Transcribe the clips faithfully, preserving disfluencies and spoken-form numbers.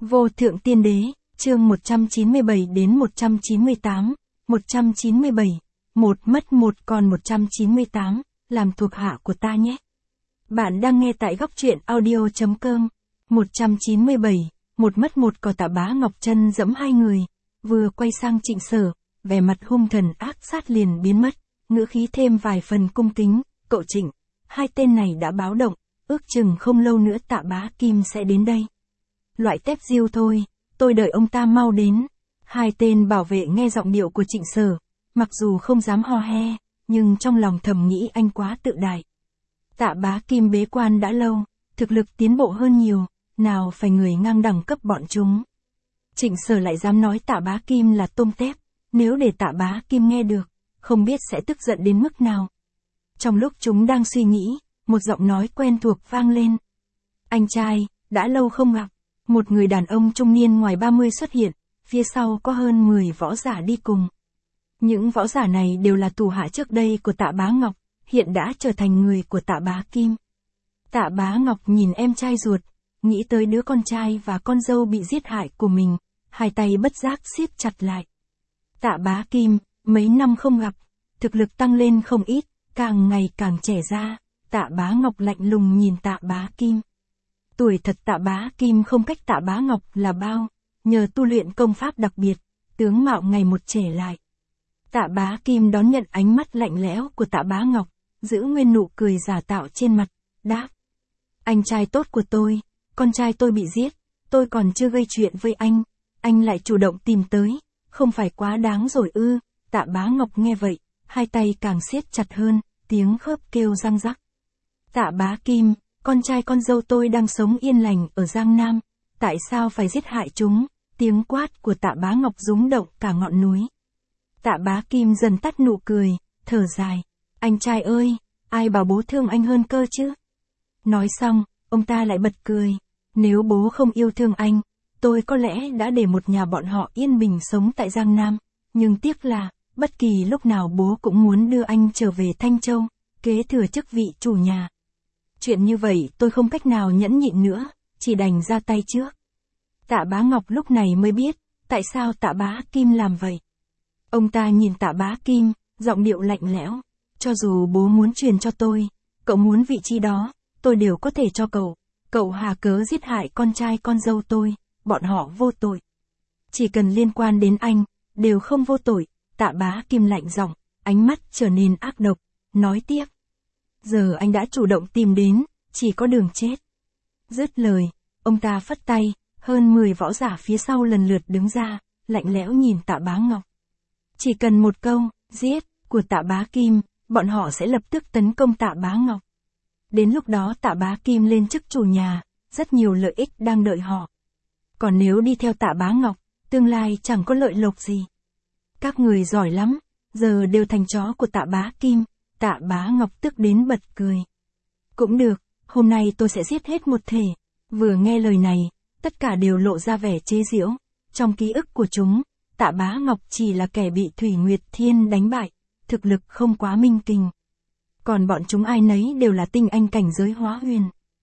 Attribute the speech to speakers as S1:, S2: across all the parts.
S1: Vô thượng tiên đế, chương một trăm chín mươi bảy đến một trăm chín mươi tám, một trăm chín mươi bảy, một mất một còn một trăm chín mươi tám, làm thuộc hạ của ta nhé. Bạn đang nghe tại góc truyện audio.com, một trăm chín mươi bảy, một mất một còn Tạ Bá Ngọc chân dẫm hai người, vừa quay sang Trịnh Sở, vẻ mặt hung thần ác sát liền biến mất, ngữ khí thêm vài phần cung kính, cậu Trịnh, hai tên này đã báo động, ước chừng không lâu nữa Tạ Bá Kim sẽ đến đây. Loại tép diêu thôi, tôi đợi ông ta mau đến. Hai tên bảo vệ nghe giọng điệu của Trịnh Sở, mặc dù không dám ho he, nhưng trong lòng thầm nghĩ anh quá tự đại. Tạ Bá Kim bế quan đã lâu, thực lực tiến bộ hơn nhiều, nào phải người ngang đẳng cấp bọn chúng. Trịnh Sở lại dám nói Tạ Bá Kim là tôm tép, nếu để Tạ Bá Kim nghe được, không biết sẽ tức giận đến mức nào. Trong lúc chúng đang suy nghĩ, một giọng nói quen thuộc vang lên. Anh trai, đã lâu không gặp. Một người đàn ông trung niên ngoài ba mươi xuất hiện, phía sau có hơn mười võ giả đi cùng. Những võ giả này đều là tù hạ trước đây của Tạ Bá Ngọc, hiện đã trở thành người của Tạ Bá Kim. Tạ Bá Ngọc nhìn em trai ruột, nghĩ tới đứa con trai và con dâu bị giết hại của mình, hai tay bất giác siết chặt lại. Tạ Bá Kim, mấy năm không gặp, thực lực tăng lên không ít, càng ngày càng trẻ ra. Tạ Bá Ngọc lạnh lùng nhìn Tạ Bá Kim. Tuổi thật Tạ Bá Kim không cách Tạ Bá Ngọc là bao, nhờ tu luyện công pháp đặc biệt, tướng mạo ngày một trẻ lại. Tạ Bá Kim đón nhận ánh mắt lạnh lẽo của Tạ Bá Ngọc, giữ nguyên nụ cười giả tạo trên mặt, đáp. Anh trai tốt của tôi, con trai tôi bị giết, tôi còn chưa gây chuyện với anh, anh lại chủ động tìm tới, không phải quá đáng rồi ư. Tạ Bá Ngọc nghe vậy, hai tay càng siết chặt hơn, tiếng khớp kêu răng rắc. Tạ Bá Kim, con trai con dâu tôi đang sống yên lành ở Giang Nam, tại sao phải giết hại chúng? Tiếng quát của Tạ Bá Ngọc rúng động cả ngọn núi. Tạ Bá Kim dần tắt nụ cười, thở dài. Anh trai ơi, ai bảo bố thương anh hơn cơ chứ? Nói xong, ông ta lại bật cười. Nếu bố không yêu thương anh, tôi có lẽ đã để một nhà bọn họ yên bình sống tại Giang Nam. Nhưng tiếc là, bất kỳ lúc nào bố cũng muốn đưa anh trở về Thanh Châu, kế thừa chức vị chủ nhà. Chuyện như vậy tôi không cách nào nhẫn nhịn nữa, chỉ đành ra tay trước. Tạ Bá Ngọc lúc này mới biết, tại sao Tạ Bá Kim làm vậy. Ông ta nhìn Tạ Bá Kim, giọng điệu lạnh lẽo. Cho dù bố muốn truyền cho tôi, cậu muốn vị trí đó, tôi đều có thể cho cậu. Cậu hà cớ giết hại con trai con dâu tôi, bọn họ vô tội. Chỉ cần liên quan đến anh, đều không vô tội. Tạ Bá Kim lạnh giọng, ánh mắt trở nên ác độc, nói tiếp. Giờ anh đã chủ động tìm đến, chỉ có đường chết. Dứt lời, ông ta phất tay, hơn mười võ giả phía sau lần lượt đứng ra, lạnh lẽo nhìn Tạ Bá Ngọc. Chỉ cần một câu, giết, của Tạ Bá Kim, bọn họ sẽ lập tức tấn công Tạ Bá Ngọc. Đến lúc đó Tạ Bá Kim lên chức chủ nhà, rất nhiều lợi ích đang đợi họ. Còn nếu đi theo Tạ Bá Ngọc, tương lai chẳng có lợi lộc gì. Các người giỏi lắm, giờ đều thành chó của Tạ Bá Kim. Tạ Bá Ngọc tức đến bật cười. Cũng được, hôm nay tôi sẽ giết hết một thể. Vừa nghe lời này, tất cả đều lộ ra vẻ chế giễu. Trong ký ức của chúng, Tạ Bá Ngọc chỉ là kẻ bị Thủy Nguyệt Thiên đánh bại, thực lực không quá minh kình. Còn bọn chúng ai nấy đều là tinh anh cảnh giới hóa huyền.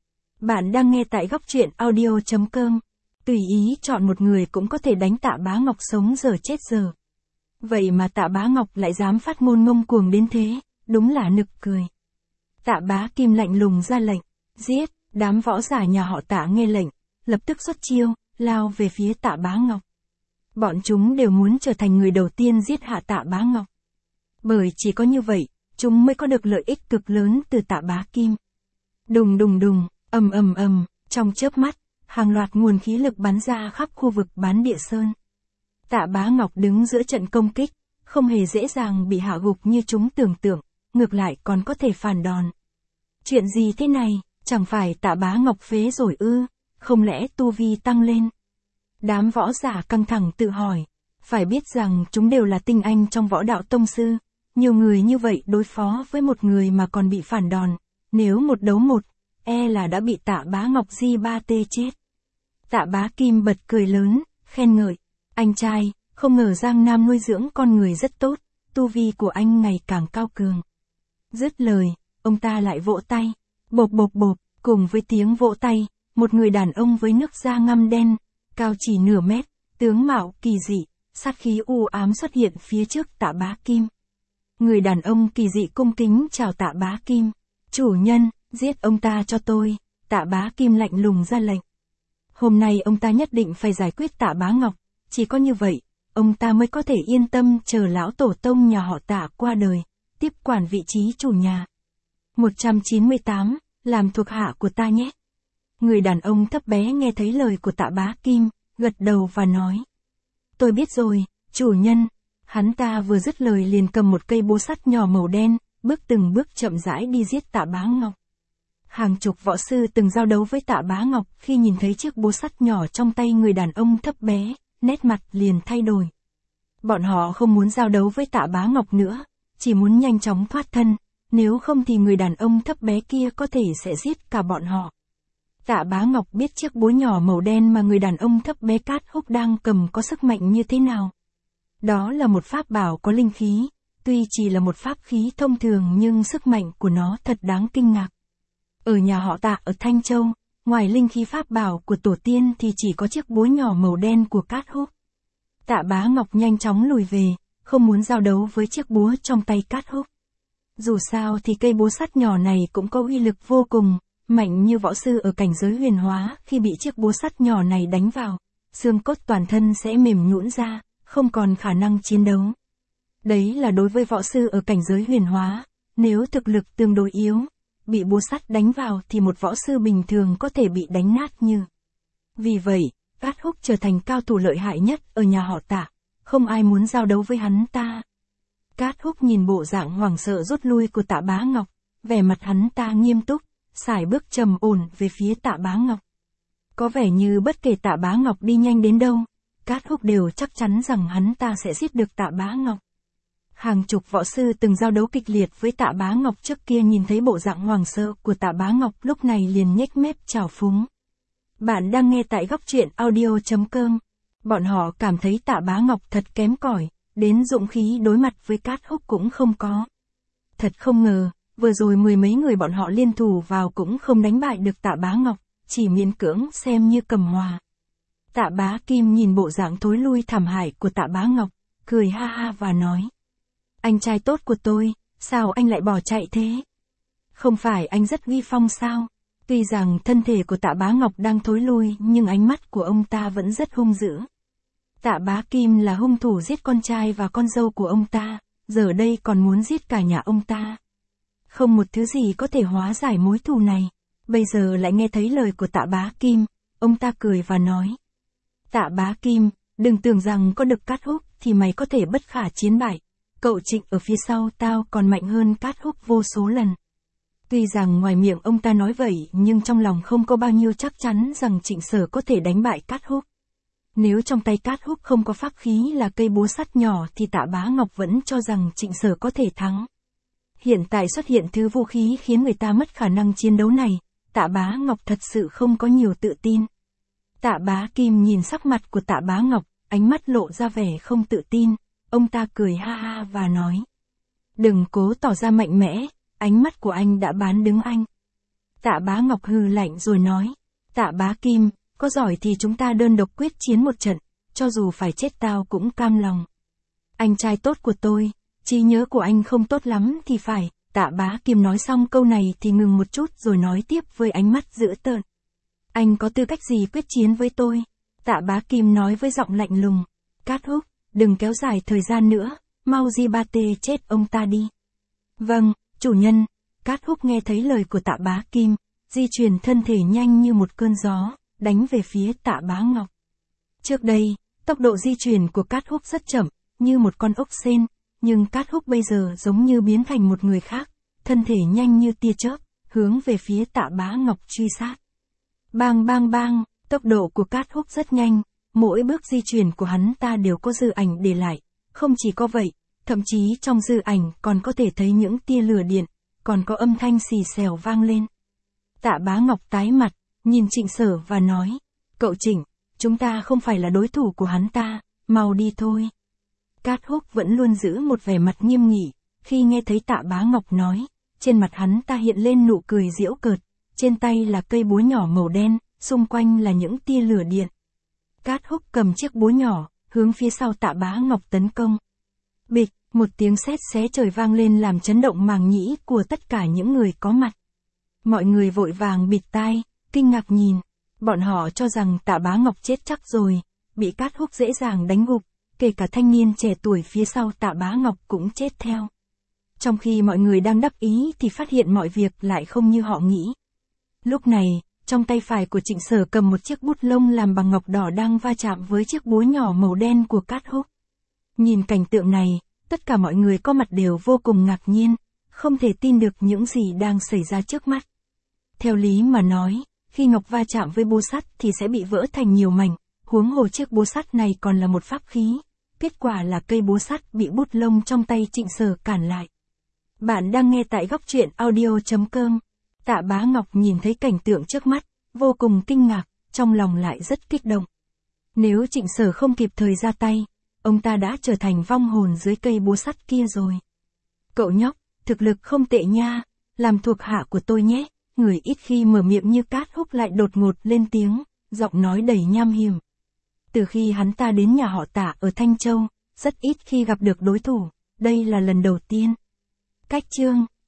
S1: Bạn đang nghe tại góc truyện audio.com. Tùy ý chọn một người cũng có thể đánh Tạ Bá Ngọc sống giờ chết giờ. Vậy mà Tạ Bá Ngọc lại dám phát ngôn ngông cuồng đến thế. Đúng là nực cười. Tạ Bá Kim lạnh lùng ra lệnh, giết. Đám võ giả nhà họ Tạ nghe lệnh, lập tức xuất chiêu, lao về phía Tạ Bá Ngọc. Bọn chúng đều muốn trở thành người đầu tiên giết hạ Tạ Bá Ngọc. Bởi chỉ có như vậy, chúng mới có được lợi ích cực lớn từ Tạ Bá Kim. Đùng đùng đùng, ầm ầm ầm, trong chớp mắt, hàng loạt nguồn khí lực bắn ra khắp khu vực Bán Địa Sơn. Tạ Bá Ngọc đứng giữa trận công kích, không hề dễ dàng bị hạ gục như chúng tưởng tượng. Ngược lại còn có thể phản đòn. Chuyện gì thế này, chẳng phải Tạ Bá Ngọc phế rồi ư, không lẽ tu vi tăng lên? Đám võ giả căng thẳng tự hỏi, phải biết rằng chúng đều là tinh anh trong võ đạo tông sư, nhiều người như vậy đối phó với một người mà còn bị phản đòn, nếu một đấu một, e là đã bị Tạ Bá Ngọc di ba tê chết. Tạ Bá Kim bật cười lớn, khen ngợi, anh trai, không ngờ Giang Nam nuôi dưỡng con người rất tốt, tu vi của anh ngày càng cao cường. Dứt lời, ông ta lại vỗ tay, bộp bộp bộp, cùng với tiếng vỗ tay, một người đàn ông với nước da ngăm đen, cao chỉ nửa mét, tướng mạo kỳ dị, sát khí u ám xuất hiện phía trước Tạ Bá Kim. Người đàn ông kỳ dị cung kính chào Tạ Bá Kim. Chủ nhân, giết ông ta cho tôi, Tạ Bá Kim lạnh lùng ra lệnh. Hôm nay ông ta nhất định phải giải quyết Tạ Bá Ngọc, chỉ có như vậy, ông ta mới có thể yên tâm chờ lão tổ tông nhà họ Tạ qua đời, tiếp quản vị trí chủ nhà. một trăm chín mươi tám, làm thuộc hạ của ta nhé. Người đàn ông thấp bé nghe thấy lời của Tạ Bá Kim, gật đầu và nói. Tôi biết rồi, chủ nhân. Hắn ta vừa dứt lời liền cầm một cây búa sắt nhỏ màu đen, bước từng bước chậm rãi đi giết Tạ Bá Ngọc. Hàng chục võ sư từng giao đấu với Tạ Bá Ngọc khi nhìn thấy chiếc búa sắt nhỏ trong tay người đàn ông thấp bé, nét mặt liền thay đổi. Bọn họ không muốn giao đấu với Tạ Bá Ngọc nữa, chỉ muốn nhanh chóng thoát thân, nếu không thì người đàn ông thấp bé kia có thể sẽ giết cả bọn họ. Tạ Bá Ngọc biết chiếc búa nhỏ màu đen mà người đàn ông thấp bé Cát Húc đang cầm có sức mạnh như thế nào. Đó là một pháp bảo có linh khí, tuy chỉ là một pháp khí thông thường nhưng sức mạnh của nó thật đáng kinh ngạc. Ở nhà họ Tạ ở Thanh Châu, ngoài linh khí pháp bảo của tổ tiên thì chỉ có chiếc búa nhỏ màu đen của Cát Húc. Tạ Bá Ngọc nhanh chóng lùi về, không muốn giao đấu với chiếc búa trong tay Cát Húc. Dù sao thì cây búa sắt nhỏ này cũng có uy lực vô cùng, mạnh như võ sư ở cảnh giới huyền hóa, khi bị chiếc búa sắt nhỏ này đánh vào, xương cốt toàn thân sẽ mềm nhũn ra, không còn khả năng chiến đấu. Đấy là đối với võ sư ở cảnh giới huyền hóa, nếu thực lực tương đối yếu, bị búa sắt đánh vào thì một võ sư bình thường có thể bị đánh nát như. Vì vậy, Cát Húc trở thành cao thủ lợi hại nhất ở nhà họ Tạ, không ai muốn giao đấu với hắn ta. Cát Húc nhìn bộ dạng hoảng sợ rút lui của Tạ Bá Ngọc, vẻ mặt hắn ta nghiêm túc, sải bước trầm ổn về phía Tạ Bá Ngọc. Có vẻ như bất kể Tạ Bá Ngọc đi nhanh đến đâu, Cát Húc đều chắc chắn rằng hắn ta sẽ giết được Tạ Bá Ngọc. Hàng chục võ sư từng giao đấu kịch liệt với Tạ Bá Ngọc trước kia nhìn thấy bộ dạng hoảng sợ của Tạ Bá Ngọc lúc này liền nhếch mép trào phúng. Bạn đang nghe tại góc truyện audio chấm com. Bọn họ cảm thấy Tạ Bá Ngọc thật kém cỏi, đến dũng khí đối mặt với Cát Húc cũng không có. Thật không ngờ, vừa rồi mười mấy người bọn họ liên thủ vào cũng không đánh bại được Tạ Bá Ngọc, chỉ miễn cưỡng xem như cầm hòa. Tạ Bá Kim nhìn bộ dạng thối lui thảm hại của Tạ Bá Ngọc, cười ha ha và nói. Anh trai tốt của tôi, sao anh lại bỏ chạy thế? Không phải anh rất uy phong sao? Tuy rằng thân thể của Tạ Bá Ngọc đang thối lui nhưng ánh mắt của ông ta vẫn rất hung dữ. Tạ Bá Kim là hung thủ giết con trai và con dâu của ông ta, giờ đây còn muốn giết cả nhà ông ta. Không một thứ gì có thể hóa giải mối thù này. Bây giờ lại nghe thấy lời của Tạ Bá Kim, ông ta cười và nói. Tạ Bá Kim, đừng tưởng rằng có được Cát Húc thì mày có thể bất khả chiến bại. Cậu Trịnh ở phía sau tao còn mạnh hơn Cát Húc vô số lần. Tuy rằng ngoài miệng ông ta nói vậy nhưng trong lòng không có bao nhiêu chắc chắn rằng Trịnh Sở có thể đánh bại Cát Húc. Nếu trong tay Cát Húc không có pháp khí là cây búa sắt nhỏ thì Tạ Bá Ngọc vẫn cho rằng Trịnh Sở có thể thắng. Hiện tại xuất hiện thứ vũ khí khiến người ta mất khả năng chiến đấu này, Tạ Bá Ngọc thật sự không có nhiều tự tin. Tạ Bá Kim nhìn sắc mặt của Tạ Bá Ngọc, ánh mắt lộ ra vẻ không tự tin, ông ta cười ha ha và nói. Đừng cố tỏ ra mạnh mẽ, ánh mắt của anh đã bán đứng anh. Tạ Bá Ngọc hừ lạnh rồi nói. Tạ Bá Kim, có giỏi thì chúng ta đơn độc quyết chiến một trận, cho dù phải chết tao cũng cam lòng. Anh trai tốt của tôi, trí nhớ của anh không tốt lắm thì phải. Tạ Bá Kim nói xong câu này thì ngừng một chút rồi nói tiếp với ánh mắt dữ tợn. Anh có tư cách gì quyết chiến với tôi? Tạ Bá Kim nói với giọng lạnh lùng. Cát Húc, đừng kéo dài thời gian nữa, mau di ba tê chết ông ta đi. Vâng, chủ nhân. Cát Húc nghe thấy lời của Tạ Bá Kim, di chuyển thân thể nhanh như một cơn gió, đánh về phía Tạ Bá Ngọc. Trước đây, tốc độ di chuyển của Cát Húc rất chậm, như một con ốc sên, nhưng Cát Húc bây giờ giống như biến thành một người khác, thân thể nhanh như tia chớp, hướng về phía Tạ Bá Ngọc truy sát. Bang bang bang, tốc độ của Cát Húc rất nhanh, mỗi bước di chuyển của hắn ta đều có dư ảnh để lại, không chỉ có vậy, thậm chí trong dư ảnh còn có thể thấy những tia lửa điện, còn có âm thanh xì xèo vang lên. Tạ Bá Ngọc tái mặt, nhìn Trịnh Sở và nói, cậu Trịnh, chúng ta không phải là đối thủ của hắn ta, mau đi thôi. Cát Húc vẫn luôn giữ một vẻ mặt nghiêm nghị, khi nghe thấy Tạ Bá Ngọc nói, trên mặt hắn ta hiện lên nụ cười giễu cợt, trên tay là cây búa nhỏ màu đen, xung quanh là những tia lửa điện. Cát Húc cầm chiếc búa nhỏ, hướng phía sau Tạ Bá Ngọc tấn công. Bịch, một tiếng sét xé trời vang lên làm chấn động màng nhĩ của tất cả những người có mặt. Mọi người vội vàng bịt tai, kinh ngạc nhìn. Bọn họ cho rằng Tạ Bá Ngọc chết chắc rồi, bị Cát Húc dễ dàng đánh gục, kể cả thanh niên trẻ tuổi phía sau Tạ Bá Ngọc cũng chết theo. Trong khi mọi người đang đắc ý thì phát hiện mọi việc lại không như họ nghĩ. Lúc này, trong tay phải của Trịnh Sở cầm một chiếc bút lông làm bằng ngọc đỏ đang va chạm với chiếc búa nhỏ màu đen của Cát Húc. Nhìn cảnh tượng này, tất cả mọi người có mặt đều vô cùng ngạc nhiên, không thể tin được những gì đang xảy ra trước mắt. Theo lý mà nói, khi ngọc va chạm với búa sắt thì sẽ bị vỡ thành nhiều mảnh, huống hồ chiếc búa sắt này còn là một pháp khí. Kết quả là cây búa sắt bị bút lông trong tay Trịnh Sở cản lại. Bạn đang nghe tại góc truyện audio chấm com. Tạ Bá Ngọc nhìn thấy cảnh tượng trước mắt, vô cùng kinh ngạc, trong lòng lại rất kích động. Nếu Trịnh Sở không kịp thời ra tay, ông ta đã trở thành vong hồn dưới cây búa sắt kia rồi. Cậu nhóc, thực lực không tệ nha, làm thuộc hạ của tôi nhé. Người ít khi mở miệng như Cát Húc lại đột ngột lên tiếng, giọng nói đầy nham hiểm. Từ khi hắn ta đến nhà họ Tạ ở Thanh Châu, rất ít khi gặp được đối thủ, đây là lần đầu tiên. Cách chương